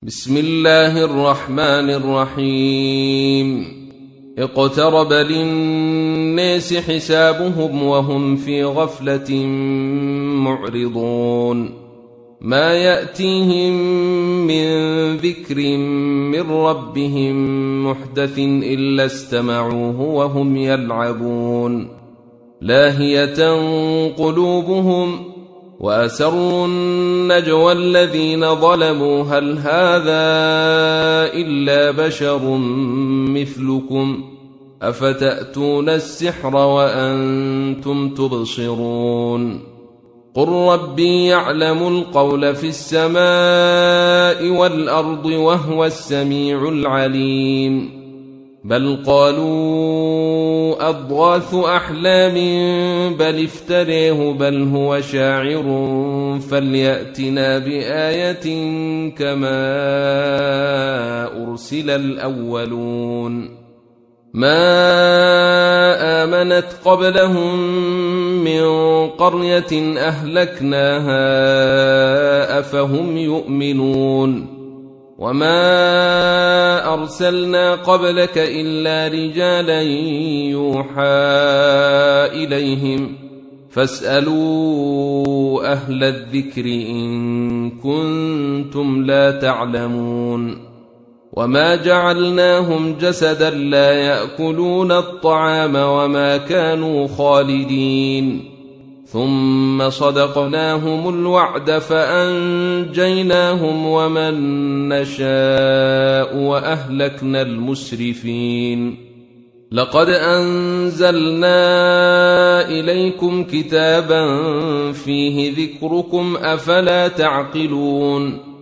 بسم الله الرحمن الرحيم اقترب للناس حسابهم وهم في غفلة معرضون ما يأتيهم من ذكر من ربهم محدث إلا استمعوه وهم يلعبون لاهية قلوبهم وأسروا النجوى الذين ظلموا هل هذا إلا بشر مثلكم أفتأتون السحر وأنتم تبصرون قل ربي يعلم القول في السماء والأرض وهو السميع العليم بل قالوا أضغاث أحلام بل افتريه بل هو شاعر فليأتنا بآية كما أرسل الأولون ما آمنت قبلهم من قرية أهلكناها أفهم يؤمنون وما أرسلنا قبلك إلا رجالا يوحى إليهم فاسألوا أهل الذكر إن كنتم لا تعلمون وما جعلناهم جسدا لا يأكلون الطعام وما كانوا خالدين ثم صدقناهم الوعد فأنجيناهم ومن نشاء وأهلكنا المسرفين لقد أنزلنا إليكم كتابا فيه ذكركم أفلا تعقلون